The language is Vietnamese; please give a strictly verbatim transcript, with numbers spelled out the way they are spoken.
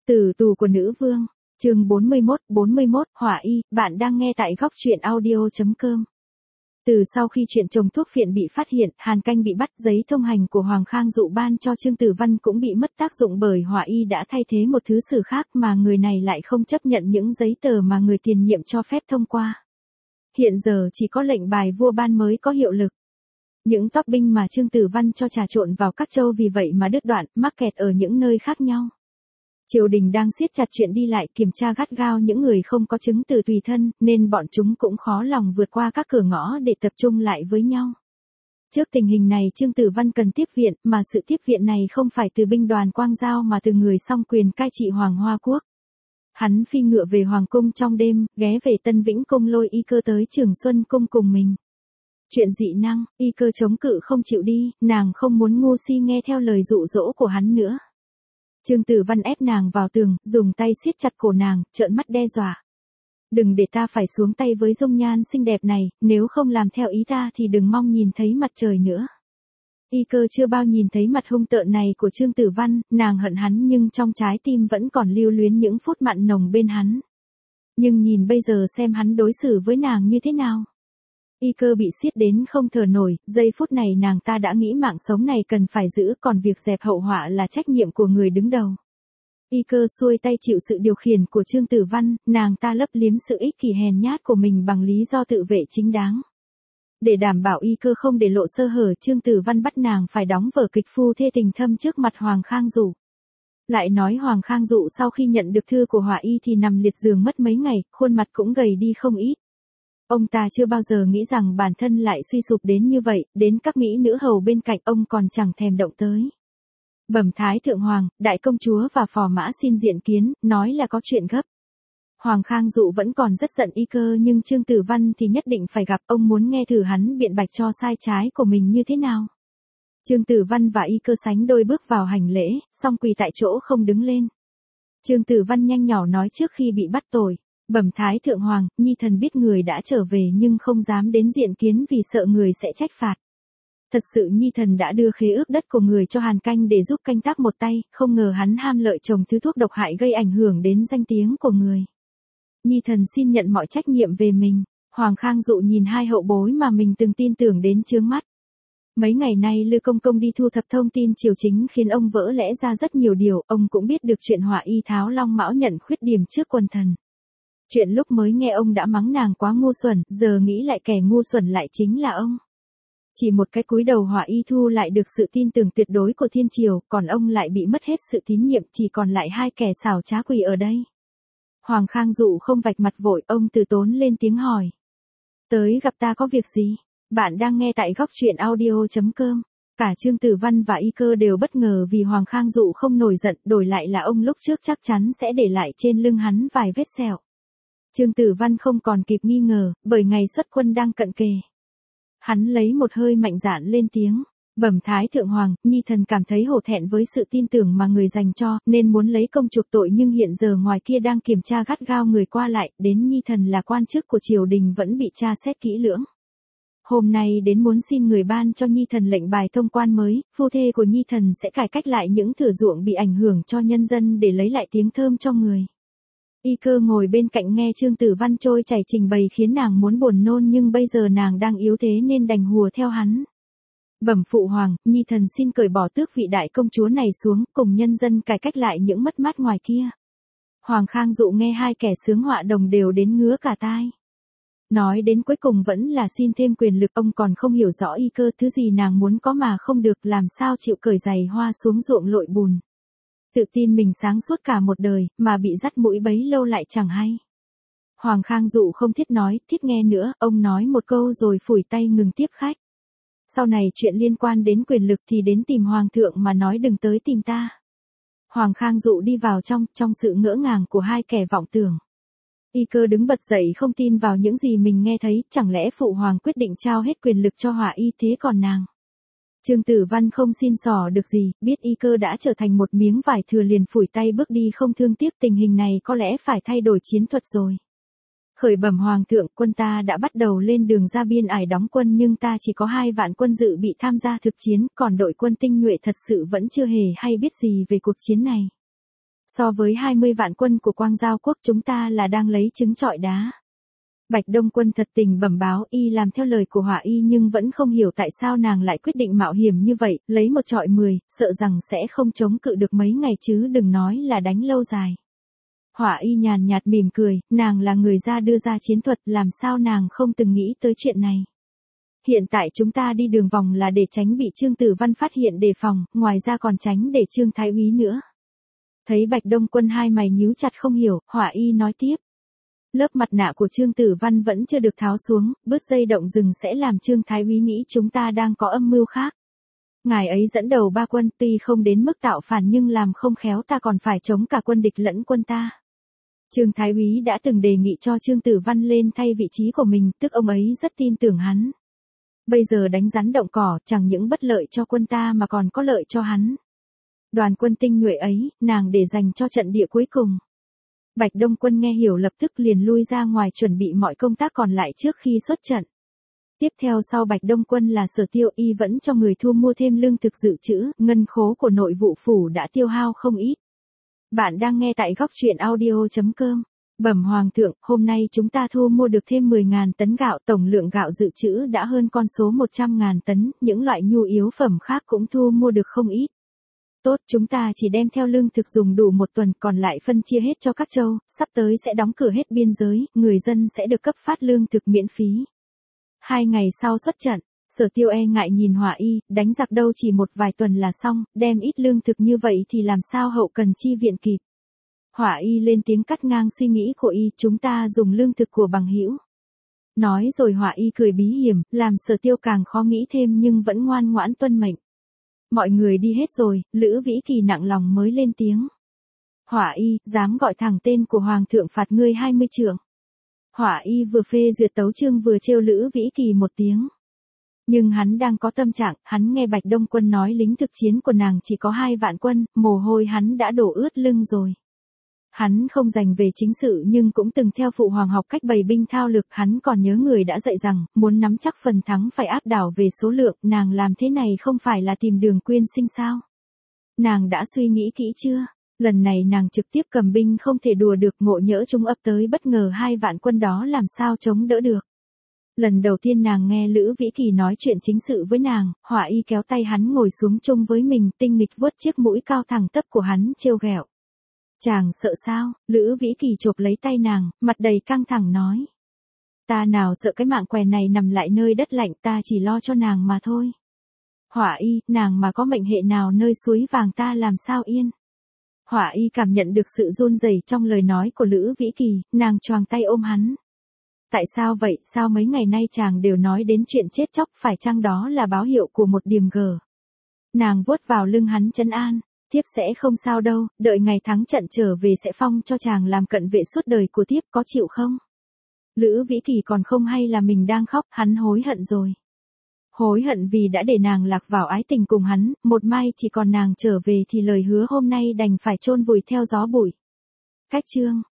Tử tù của nữ vương, chương bốn mươi mốt, bốn mươi mốt, Hỏa Y, bạn đang nghe tại góc truyện audio chấm com. Từ sau khi chuyện trồng thuốc phiện bị phát hiện, Hàn Canh bị bắt, giấy thông hành của Hoàng Khang Dụ ban cho Trương Tử Văn cũng bị mất tác dụng bởi Hỏa Y đã thay thế một thứ sử khác mà người này lại không chấp nhận những giấy tờ mà người tiền nhiệm cho phép thông qua. Hiện giờ chỉ có lệnh bài vua ban mới có hiệu lực. Những topping mà Trương Tử Văn cho trà trộn vào các châu vì vậy mà đứt đoạn, mắc kẹt ở những nơi khác nhau. Triều đình đang siết chặt chuyện đi lại, kiểm tra gắt gao những người không có chứng từ tùy thân, nên bọn chúng cũng khó lòng vượt qua các cửa ngõ để tập trung lại với nhau. Trước tình hình này Trương Tử Văn cần tiếp viện, mà sự tiếp viện này không phải từ binh đoàn Quang Giao mà từ người song quyền cai trị Hoàng Hoa Quốc. Hắn phi ngựa về Hoàng Cung trong đêm, ghé về Tân Vĩnh Cung lôi Y Cơ tới Trường Xuân Cung cùng mình. Chuyện dị năng, Y Cơ chống cự không chịu đi, nàng không muốn ngu si nghe theo lời dụ dỗ của hắn nữa. Trương Tử Văn ép nàng vào tường, dùng tay siết chặt cổ nàng, trợn mắt đe dọa. Đừng để ta phải xuống tay với dung nhan xinh đẹp này, nếu không làm theo ý ta thì đừng mong nhìn thấy mặt trời nữa. Y Cơ chưa bao nhìn thấy mặt hung tợn này của Trương Tử Văn, nàng hận hắn nhưng trong trái tim vẫn còn lưu luyến những phút mặn nồng bên hắn. Nhưng nhìn bây giờ xem hắn đối xử với nàng như thế nào. Y Cơ bị siết đến không thở nổi, giây phút này nàng ta đã nghĩ mạng sống này cần phải giữ, còn việc dẹp hậu họa là trách nhiệm của người đứng đầu. Y Cơ xuôi tay chịu sự điều khiển của Trương Tử Văn, nàng ta lấp liếm sự ích kỷ hèn nhát của mình bằng lý do tự vệ chính đáng. Để đảm bảo Y Cơ không để lộ sơ hở, Trương Tử Văn bắt nàng phải đóng vở kịch phu thê tình thâm trước mặt Hoàng Khang Dụ. Lại nói Hoàng Khang Dụ sau khi nhận được thư của Hỏa Y thì nằm liệt giường mất mấy ngày, khuôn mặt cũng gầy đi không ít. Ông ta chưa bao giờ nghĩ rằng bản thân lại suy sụp đến như vậy, đến các mỹ nữ hầu bên cạnh ông còn chẳng thèm động tới. Bẩm Thái Thượng Hoàng, Đại Công Chúa và Phò Mã xin diện kiến, nói là có chuyện gấp. Hoàng Khang Dụ vẫn còn rất giận Y Cơ nhưng Trương Tử Văn thì nhất định phải gặp, ông muốn nghe thử hắn biện bạch cho sai trái của mình như thế nào. Trương Tử Văn và Y Cơ sánh đôi bước vào hành lễ, song quỳ tại chỗ không đứng lên. Trương Tử Văn nhanh nhỏ nói trước khi bị bắt tội. Bẩm Thái Thượng Hoàng, Nhi thần biết người đã trở về nhưng không dám đến diện kiến vì sợ người sẽ trách phạt. Thật sự Nhi thần đã đưa khế ước đất của người cho Hàn Canh để giúp canh tác một tay, không ngờ hắn ham lợi trồng thứ thuốc độc hại gây ảnh hưởng đến danh tiếng của người. Nhi thần xin nhận mọi trách nhiệm về mình. Hoàng Khang Dụ nhìn hai hậu bối mà mình từng tin tưởng đến chướng mắt. Mấy ngày nay Lư Công Công đi thu thập thông tin triều chính khiến ông vỡ lẽ ra rất nhiều điều, ông cũng biết được chuyện Hỏa Y tháo long mão nhận khuyết điểm trước quần thần. Chuyện lúc mới nghe ông đã mắng nàng quá ngu xuẩn, giờ nghĩ lại kẻ ngu xuẩn lại chính là ông. Chỉ một cái cúi đầu Hỏa Y thu lại được sự tin tưởng tuyệt đối của thiên triều, còn ông lại bị mất hết sự tín nhiệm, chỉ còn lại hai kẻ xảo trá quỷ ở đây. Hoàng Khang Dụ không vạch mặt vội, ông từ tốn lên tiếng hỏi. Tới gặp ta có việc gì? Bạn đang nghe tại góc truyện audio chấm com. Cả Trương Tử Văn và Y Cơ đều bất ngờ vì Hoàng Khang Dụ không nổi giận, đổi lại là ông lúc trước chắc chắn sẽ để lại trên lưng hắn vài vết sẹo. Trương Tử Văn không còn kịp nghi ngờ, bởi ngày xuất quân đang cận kề. Hắn lấy một hơi mạnh dạn lên tiếng, bẩm Thái Thượng Hoàng, Nhi thần cảm thấy hổ thẹn với sự tin tưởng mà người dành cho, nên muốn lấy công chuộc tội nhưng hiện giờ ngoài kia đang kiểm tra gắt gao người qua lại, đến Nhi thần là quan chức của triều đình vẫn bị tra xét kỹ lưỡng. Hôm nay đến muốn xin người ban cho Nhi thần lệnh bài thông quan mới, phu thê của Nhi thần sẽ cải cách lại những thửa ruộng bị ảnh hưởng cho nhân dân để lấy lại tiếng thơm cho người. Y Cơ ngồi bên cạnh nghe Trương Tử Văn trôi chảy trình bày khiến nàng muốn buồn nôn nhưng bây giờ nàng đang yếu thế nên đành hùa theo hắn. Bẩm Phụ Hoàng, Nhi thần xin cởi bỏ tước vị đại công chúa này xuống, cùng nhân dân cải cách lại những mất mát ngoài kia. Hoàng Khang Dụ nghe hai kẻ sướng họa đồng đều đến ngứa cả tai. Nói đến cuối cùng vẫn là xin thêm quyền lực, ông còn không hiểu rõ Y Cơ thứ gì nàng muốn có mà không được, làm sao chịu cởi giày hoa xuống ruộng lội bùn. Tự tin mình sáng suốt cả một đời, mà bị dắt mũi bấy lâu lại chẳng hay. Hoàng Khang Dụ không thiết nói, thiết nghe nữa, ông nói một câu rồi phủi tay ngừng tiếp khách. Sau này chuyện liên quan đến quyền lực thì đến tìm Hoàng thượng mà nói, đừng tới tìm ta. Hoàng Khang Dụ đi vào trong, trong sự ngỡ ngàng của hai kẻ vọng tưởng. Y Cơ đứng bật dậy không tin vào những gì mình nghe thấy, chẳng lẽ Phụ Hoàng quyết định trao hết quyền lực cho Hỏa Y thế còn nàng? Trương Tử Văn không xin xỏ được gì, biết Y Cơ đã trở thành một miếng vải thừa liền phủi tay bước đi không thương tiếc, tình hình này có lẽ phải thay đổi chiến thuật rồi. Khởi bẩm Hoàng thượng, quân ta đã bắt đầu lên đường ra biên ải đóng quân nhưng ta chỉ có hai vạn quân dự bị tham gia thực chiến, còn đội quân tinh nhuệ thật sự vẫn chưa hề hay biết gì về cuộc chiến này. So với hai mươi vạn quân của Quang Giao quốc chúng ta là đang lấy trứng trọi đá. Bạch Đông Quân thật tình bẩm báo, y làm theo lời của Hỏa Y nhưng vẫn không hiểu tại sao nàng lại quyết định mạo hiểm như vậy, lấy một trọi mười, sợ rằng sẽ không chống cự được mấy ngày chứ đừng nói là đánh lâu dài. Hỏa Y nhàn nhạt mỉm cười, nàng là người ra đưa ra chiến thuật, làm sao nàng không từng nghĩ tới chuyện này. Hiện tại chúng ta đi đường vòng là để tránh bị Trương Tử Văn phát hiện đề phòng, ngoài ra còn tránh để Trương Thái Úy nữa. Thấy Bạch Đông Quân hai mày nhíu chặt không hiểu, Hỏa Y nói tiếp. Lớp mặt nạ của Trương Tử Văn vẫn chưa được tháo xuống, bứt dây động rừng sẽ làm Trương Thái Úy nghĩ chúng ta đang có âm mưu khác. Ngài ấy dẫn đầu ba quân tuy không đến mức tạo phản nhưng làm không khéo ta còn phải chống cả quân địch lẫn quân ta. Trương Thái Úy đã từng đề nghị cho Trương Tử Văn lên thay vị trí của mình, tức ông ấy rất tin tưởng hắn. Bây giờ đánh rắn động cỏ chẳng những bất lợi cho quân ta mà còn có lợi cho hắn. Đoàn quân tinh nhuệ ấy, nàng để dành cho trận địa cuối cùng. Bạch Đông Quân nghe hiểu lập tức liền lui ra ngoài chuẩn bị mọi công tác còn lại trước khi xuất trận. Tiếp theo sau Bạch Đông Quân là Sở Tiêu, y vẫn cho người thu mua thêm lương thực dự trữ, ngân khố của nội vụ phủ đã tiêu hao không ít. Bạn đang nghe tại góc truyện audio chấm com. Bẩm Hoàng thượng, hôm nay chúng ta thu mua được thêm mười nghìn tấn gạo, tổng lượng gạo dự trữ đã hơn con số một trăm nghìn tấn, những loại nhu yếu phẩm khác cũng thu mua được không ít. Tốt, chúng ta chỉ đem theo lương thực dùng đủ một tuần, còn lại phân chia hết cho các châu, sắp tới sẽ đóng cửa hết biên giới, người dân sẽ được cấp phát lương thực miễn phí. Hai ngày sau xuất trận, Sở Tiêu e ngại nhìn Hỏa Y, đánh giặc đâu chỉ một vài tuần là xong, đem ít lương thực như vậy thì làm sao hậu cần chi viện kịp. Hỏa Y lên tiếng cắt ngang suy nghĩ của y, chúng ta dùng lương thực của bằng hữu. Nói rồi Hỏa Y cười bí hiểm, làm Sở Tiêu càng khó nghĩ thêm nhưng vẫn ngoan ngoãn tuân mệnh. Mọi người đi hết rồi, Lữ Vĩ Kỳ nặng lòng mới lên tiếng. Hỏa Y, dám gọi thẳng tên của Hoàng thượng phạt ngươi hai mươi trượng. Hỏa Y vừa phê duyệt tấu chương vừa trêu Lữ Vĩ Kỳ một tiếng. Nhưng hắn đang có tâm trạng, hắn nghe Bạch Đông Quân nói lính thực chiến của nàng chỉ có hai vạn quân, mồ hôi hắn đã đổ ướt lưng rồi. Hắn không dành về chính sự nhưng cũng từng theo phụ hoàng học cách bày binh thao lược, hắn còn nhớ người đã dạy rằng, muốn nắm chắc phần thắng phải áp đảo về số lượng, nàng làm thế này không phải là tìm đường quyên sinh sao? Nàng đã suy nghĩ kỹ chưa? Lần này nàng trực tiếp cầm binh không thể đùa được, ngộ nhỡ chúng ập tới bất ngờ hai vạn quân đó làm sao chống đỡ được. Lần đầu tiên nàng nghe Lữ Vĩ Kỳ nói chuyện chính sự với nàng, Hỏa Y kéo tay hắn ngồi xuống chung với mình, tinh nghịch vuốt chiếc mũi cao thẳng tắp của hắn trêu ghẹo. Chàng sợ sao? Lữ Vĩ Kỳ chộp lấy tay nàng, mặt đầy căng thẳng nói. Ta nào sợ cái mạng què này nằm lại nơi đất lạnh, ta chỉ lo cho nàng mà thôi. Hỏa Y, nàng mà có mệnh hệ nào nơi suối vàng ta làm sao yên. Hỏa Y cảm nhận được sự run rẩy trong lời nói của Lữ Vĩ Kỳ, nàng choàng tay ôm hắn. Tại sao vậy, sao mấy ngày nay chàng đều nói đến chuyện chết chóc, phải chăng đó là báo hiệu của một điểm gờ. Nàng vuốt vào lưng hắn trấn an. Thiếp sẽ không sao đâu, đợi ngày thắng trận trở về sẽ phong cho chàng làm cận vệ suốt đời của thiếp, có chịu không? Lữ Vĩ Kỳ còn không hay là mình đang khóc, hắn hối hận rồi. Hối hận vì đã để nàng lạc vào ái tình cùng hắn, một mai chỉ còn nàng trở về thì lời hứa hôm nay đành phải chôn vùi theo gió bụi. Cách chương